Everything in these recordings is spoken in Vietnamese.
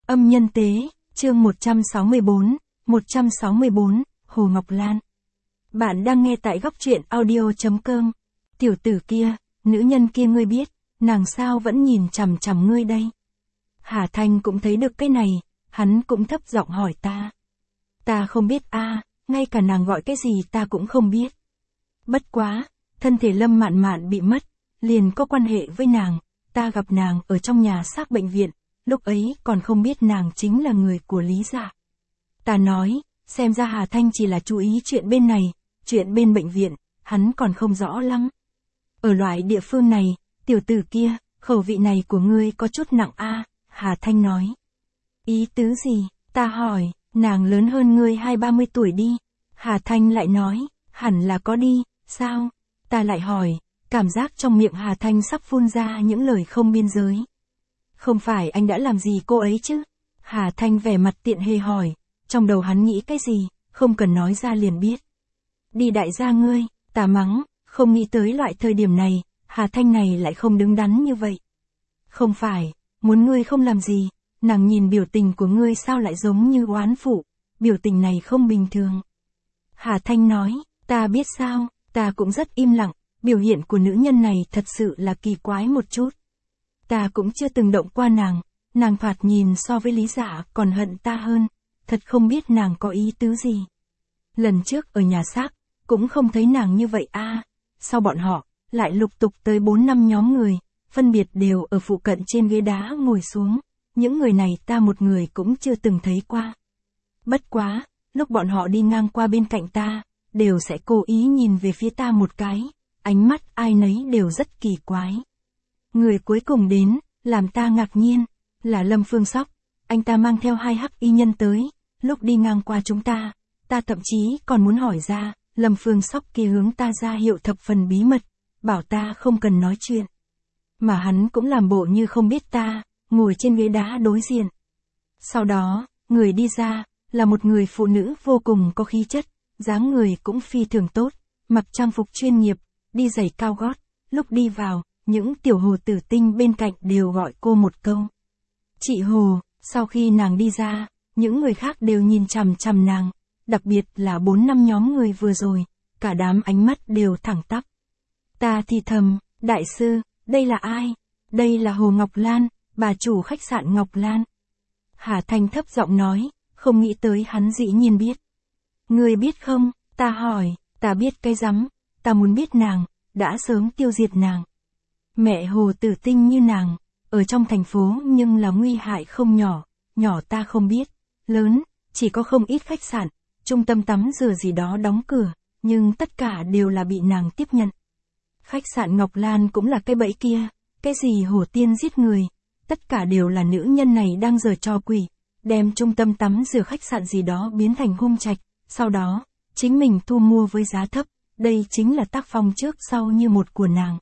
Âm nhân tế, chương 164, Hồ Ngọc Lan. Bạn đang nghe tại góc truyện audio.com. Tiểu tử kia, nữ nhân kia ngươi biết, nàng sao vẫn nhìn chằm chằm ngươi đây? Hà Thanh cũng thấy được cái này, hắn cũng thấp giọng hỏi ta. Ta không biết a, ngay cả nàng gọi cái gì ta cũng không biết. Bất quá, thân thể Lâm Mạn Mạn bị mất, liền có quan hệ với nàng, ta gặp nàng ở trong nhà xác bệnh viện, lúc ấy còn không biết nàng chính là người của Lý gia. Ta nói, xem ra Hà Thanh chỉ là chú ý chuyện bên này, chuyện bên bệnh viện, hắn còn không rõ lắm. Ở loại địa phương này, tiểu tử kia, khẩu vị này của ngươi có chút nặng a, Hà Thanh nói. Ý tứ gì? Ta hỏi, nàng lớn hơn ngươi 20-30 tuổi đi. Hà Thanh lại nói, hẳn là có đi, sao? Ta lại hỏi, cảm giác trong miệng Hà Thanh sắp phun ra những lời không biên giới. Không phải anh đã làm gì cô ấy chứ? Hà Thanh vẻ mặt tiện hề hỏi, trong đầu hắn nghĩ cái gì, không cần nói ra liền biết. Đi đại gia ngươi, ta mắng, không nghĩ tới loại thời điểm này, Hà Thanh này lại không đứng đắn như vậy. Không phải, muốn ngươi không làm gì, nàng nhìn biểu tình của ngươi sao lại giống như oán phụ, biểu tình này không bình thường. Hà Thanh nói, ta biết sao, ta cũng rất im lặng, biểu hiện của nữ nhân này thật sự là kỳ quái một chút. Ta cũng chưa từng động qua nàng thoạt nhìn so với Lý Dạ còn hận ta hơn, thật không biết nàng có ý tứ gì. Lần trước ở nhà xác, cũng không thấy nàng như vậy a. Sau bọn họ, lại lục tục tới 4-5 nhóm người, phân biệt đều ở phụ cận trên ghế đá ngồi xuống, những người này ta một người cũng chưa từng thấy qua. Bất quá, lúc bọn họ đi ngang qua bên cạnh ta, đều sẽ cố ý nhìn về phía ta một cái, ánh mắt ai nấy đều rất kỳ quái. Người cuối cùng đến, làm ta ngạc nhiên, là Lâm Phương Sóc, anh ta mang theo 2 hắc y nhân tới, lúc đi ngang qua chúng ta thậm chí còn muốn hỏi ra, Lâm Phương Sóc kia hướng ta ra hiệu thập phần bí mật, bảo ta không cần nói chuyện. Mà hắn cũng làm bộ như không biết ta, ngồi trên ghế đá đối diện. Sau đó, người đi ra, là một người phụ nữ vô cùng có khí chất, dáng người cũng phi thường tốt, mặc trang phục chuyên nghiệp, đi giày cao gót, lúc đi vào, những tiểu hồ tử tinh bên cạnh đều gọi cô một câu. Chị Hồ, sau khi nàng đi ra, những người khác đều nhìn chằm chằm nàng, đặc biệt là 4-5 nhóm người vừa rồi, cả đám ánh mắt đều thẳng tắp. Ta thì thầm, đại sư, đây là ai? Đây là Hồ Ngọc Lan, bà chủ khách sạn Ngọc Lan. Hà Thanh thấp giọng nói, không nghĩ tới hắn dĩ nhiên biết. Ngươi biết không? Ta hỏi, ta biết cái rắm, ta muốn biết nàng, đã sớm tiêu diệt nàng. Mẹ Hồ tử tinh như nàng, ở trong thành phố nhưng là nguy hại không nhỏ, nhỏ ta không biết, lớn, chỉ có không ít khách sạn, trung tâm tắm rửa gì đó đóng cửa, nhưng tất cả đều là bị nàng tiếp nhận. Khách sạn Ngọc Lan cũng là cái bẫy kia, cái gì Hồ tiên giết người, tất cả đều là nữ nhân này đang giở trò quỷ, đem trung tâm tắm rửa khách sạn gì đó biến thành hung trạch, sau đó, chính mình thu mua với giá thấp, đây chính là tác phong trước sau như một của nàng.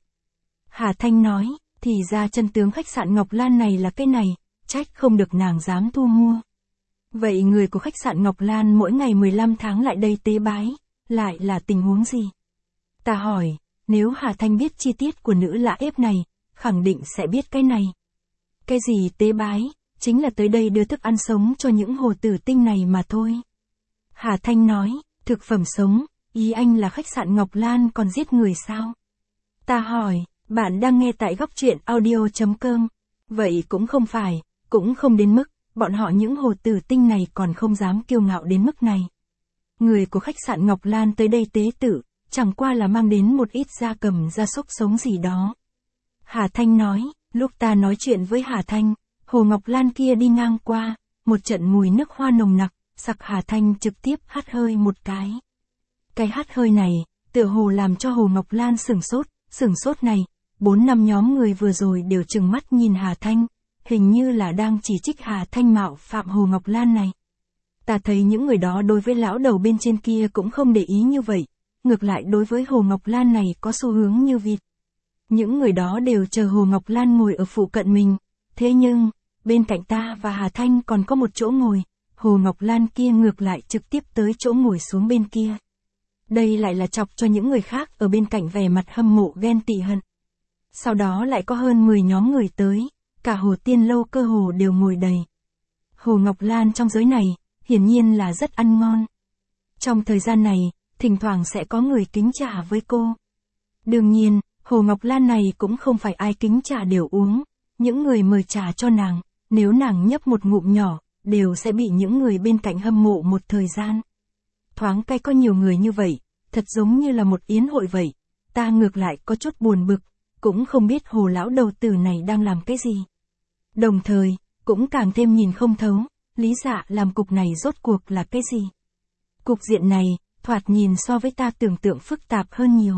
Hà Thanh nói, thì ra chân tướng khách sạn Ngọc Lan này là cái này, trách không được nàng dám thu mua. Vậy người của khách sạn Ngọc Lan mỗi ngày 15 tháng lại đây tế bái, lại là tình huống gì? Ta hỏi, nếu Hà Thanh biết chi tiết của nữ lã ép này, khẳng định sẽ biết cái này. Cái gì tế bái, chính là tới đây đưa thức ăn sống cho những hồ tử tinh này mà thôi. Hà Thanh nói, thực phẩm sống, ý anh là khách sạn Ngọc Lan còn giết người sao? Ta hỏi, bạn đang nghe tại góc truyện audio.com. Vậy cũng không phải, cũng không đến mức, bọn họ những hồ tử tinh này còn không dám kiêu ngạo đến mức này. Người của khách sạn Ngọc Lan tới đây tế tự, chẳng qua là mang đến một ít gia cầm gia súc sống gì đó. Hà Thanh nói, lúc ta nói chuyện với Hà Thanh, Hồ Ngọc Lan kia đi ngang qua, một trận mùi nước hoa nồng nặc, sặc Hà Thanh trực tiếp hắt hơi một cái. Cái hắt hơi này, tựa hồ làm cho Hồ Ngọc Lan sửng sốt này, 4-5 nhóm người vừa rồi đều trừng mắt nhìn Hà Thanh, hình như là đang chỉ trích Hà Thanh mạo phạm Hồ Ngọc Lan này. Ta thấy những người đó đối với lão đầu bên trên kia cũng không để ý như vậy, ngược lại đối với Hồ Ngọc Lan này có xu hướng như vịt. Những người đó đều chờ Hồ Ngọc Lan ngồi ở phụ cận mình, thế nhưng, bên cạnh ta và Hà Thanh còn có một chỗ ngồi, Hồ Ngọc Lan kia ngược lại trực tiếp tới chỗ ngồi xuống bên kia. Đây lại là chọc cho những người khác ở bên cạnh vẻ mặt hâm mộ ghen tị hận. Sau đó lại có hơn 10 nhóm người tới, cả Hồ Tiên lâu cơ hồ đều ngồi đầy. Hồ Ngọc Lan trong giới này, hiển nhiên là rất ăn ngon. Trong thời gian này, thỉnh thoảng sẽ có người kính trà với cô. Đương nhiên, Hồ Ngọc Lan này cũng không phải ai kính trà đều uống. Những người mời trà cho nàng, nếu nàng nhấp một ngụm nhỏ, đều sẽ bị những người bên cạnh hâm mộ một thời gian. Thoáng cái có nhiều người như vậy, thật giống như là một yến hội vậy. Ta ngược lại có chút buồn bực, cũng không biết Hồ lão đầu tử này đang làm cái gì. Đồng thời, cũng càng thêm nhìn không thấu, Lý Dạ làm cục này rốt cuộc là cái gì. Cục diện này, thoạt nhìn so với ta tưởng tượng phức tạp hơn nhiều.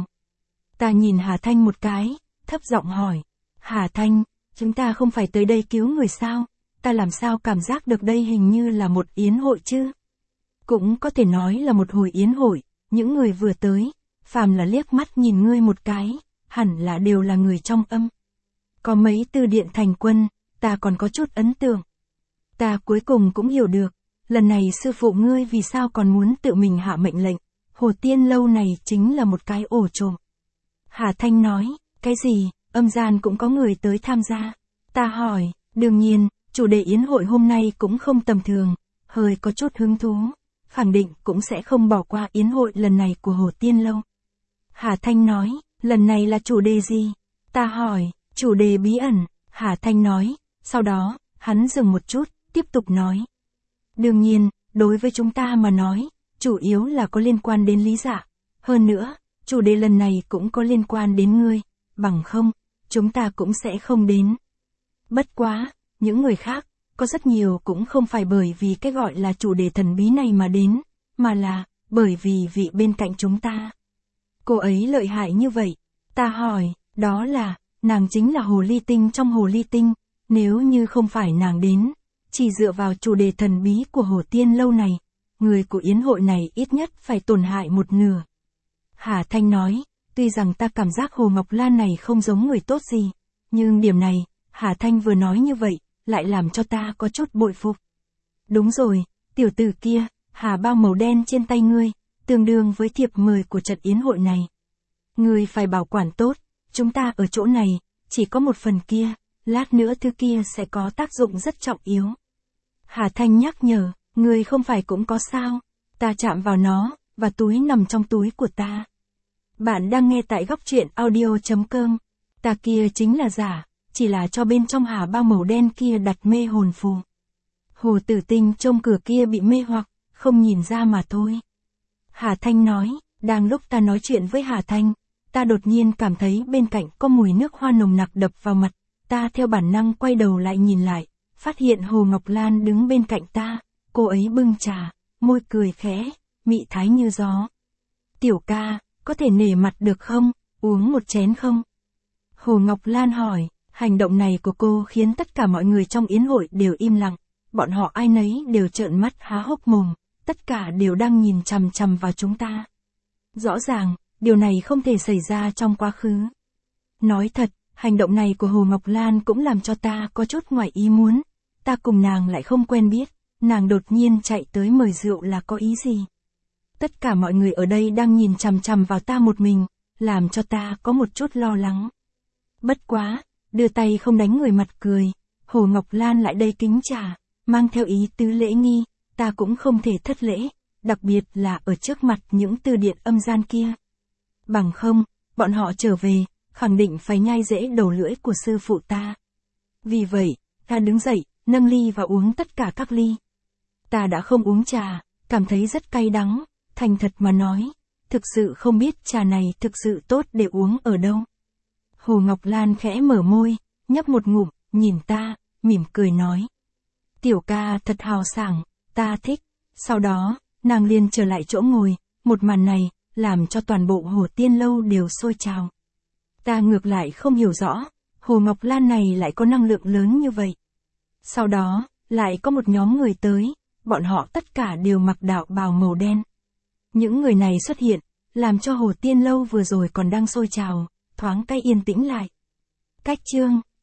Ta nhìn Hà Thanh một cái, thấp giọng hỏi, Hà Thanh, chúng ta không phải tới đây cứu người sao, ta làm sao cảm giác được đây hình như là một yến hội chứ. Cũng có thể nói là một hồi yến hội, những người vừa tới, phàm là liếc mắt nhìn ngươi một cái, hẳn là đều là người trong âm. Có mấy từ điện thành quân, ta còn có chút ấn tượng. Ta cuối cùng cũng hiểu được, lần này sư phụ ngươi vì sao còn muốn tự mình hạ mệnh lệnh, Hồ Tiên Lâu này chính là một cái ổ trộm. Hà Thanh nói, cái gì, âm gian cũng có người tới tham gia. Ta hỏi, đương nhiên, chủ đề yến hội hôm nay cũng không tầm thường, hơi có chút hứng thú, khẳng định cũng sẽ không bỏ qua yến hội lần này của Hồ Tiên Lâu. Hà Thanh nói, lần này là chủ đề gì? Ta hỏi, chủ đề bí ẩn, Hà Thanh nói, sau đó, hắn dừng một chút, tiếp tục nói. Đương nhiên, đối với chúng ta mà nói, chủ yếu là có liên quan đến Lý Dạ. Hơn nữa, chủ đề lần này cũng có liên quan đến ngươi, bằng không, chúng ta cũng sẽ không đến. Bất quá, những người khác, có rất nhiều cũng không phải bởi vì cái gọi là chủ đề thần bí này mà đến, mà là, bởi vì vị bên cạnh chúng ta. Cô ấy lợi hại như vậy, ta hỏi, đó là, nàng chính là hồ ly tinh trong hồ ly tinh, nếu như không phải nàng đến, chỉ dựa vào chủ đề thần bí của Hồ Tiên Lâu này, người của yến hội này ít nhất phải tổn hại một nửa. Hà Thanh nói, tuy rằng ta cảm giác Hồ Ngọc Lan này không giống người tốt gì, nhưng điểm này, Hà Thanh vừa nói như vậy, lại làm cho ta có chút bội phục. Đúng rồi, tiểu tử kia, hà bao màu đen trên tay ngươi, tương đương với thiệp mời của trận yến hội này. Ngươi phải bảo quản tốt, chúng ta ở chỗ này, chỉ có một phần kia, lát nữa thứ kia sẽ có tác dụng rất trọng yếu. Hà Thanh nhắc nhở, ngươi không phải cũng có sao, ta chạm vào nó, và túi nằm trong túi của ta. Bạn đang nghe tại góc truyện audio.com, ta kia chính là giả, chỉ là cho bên trong hà bao màu đen kia đặt mê hồn phù. Hồ Tử Tinh trông cửa kia bị mê hoặc, không nhìn ra mà thôi. Hà Thanh nói, đang lúc ta nói chuyện với Hà Thanh, ta đột nhiên cảm thấy bên cạnh có mùi nước hoa nồng nặc đập vào mặt, ta theo bản năng quay đầu lại nhìn lại, phát hiện Hồ Ngọc Lan đứng bên cạnh ta, cô ấy bưng trà, môi cười khẽ, mị thái như gió. Tiểu ca, có thể nể mặt được không, uống một chén không? Hồ Ngọc Lan hỏi, hành động này của cô khiến tất cả mọi người trong yến hội đều im lặng, bọn họ ai nấy đều trợn mắt há hốc mồm, tất cả đều đang nhìn chằm chằm vào chúng ta. Rõ ràng, điều này không thể xảy ra trong quá khứ. Nói thật, hành động này của Hồ Ngọc Lan cũng làm cho ta có chút ngoài ý muốn, ta cùng nàng lại không quen biết, nàng đột nhiên chạy tới mời rượu là có ý gì? Tất cả mọi người ở đây đang nhìn chằm chằm vào ta một mình, làm cho ta có một chút lo lắng. Bất quá, đưa tay không đánh người mặt cười, Hồ Ngọc Lan lại đây kính trà, mang theo ý tứ lễ nghi, ta cũng không thể thất lễ, đặc biệt là ở trước mặt những từ điện âm gian kia. Bằng không, bọn họ trở về, khẳng định phải nhai rễ đầu lưỡi của sư phụ ta. Vì vậy, ta đứng dậy, nâng ly và uống tất cả các ly. Ta đã không uống trà, cảm thấy rất cay đắng, thành thật mà nói, thực sự không biết trà này thực sự tốt để uống ở đâu. Hồ Ngọc Lan khẽ mở môi, nhấp một ngụm, nhìn ta, mỉm cười nói. Tiểu ca thật hào sảng, ta thích. Sau đó, nàng liền trở lại chỗ ngồi, một màn này, làm cho toàn bộ Hồ Tiên Lâu đều sôi trào. Ta ngược lại không hiểu rõ, Hồ Ngọc Lan này lại có năng lượng lớn như vậy. Sau đó, lại có một nhóm người tới, bọn họ tất cả đều mặc đạo bào màu đen. Những người này xuất hiện, làm cho Hồ Tiên Lâu vừa rồi còn đang sôi trào, thoáng cái yên tĩnh lại. Cách chương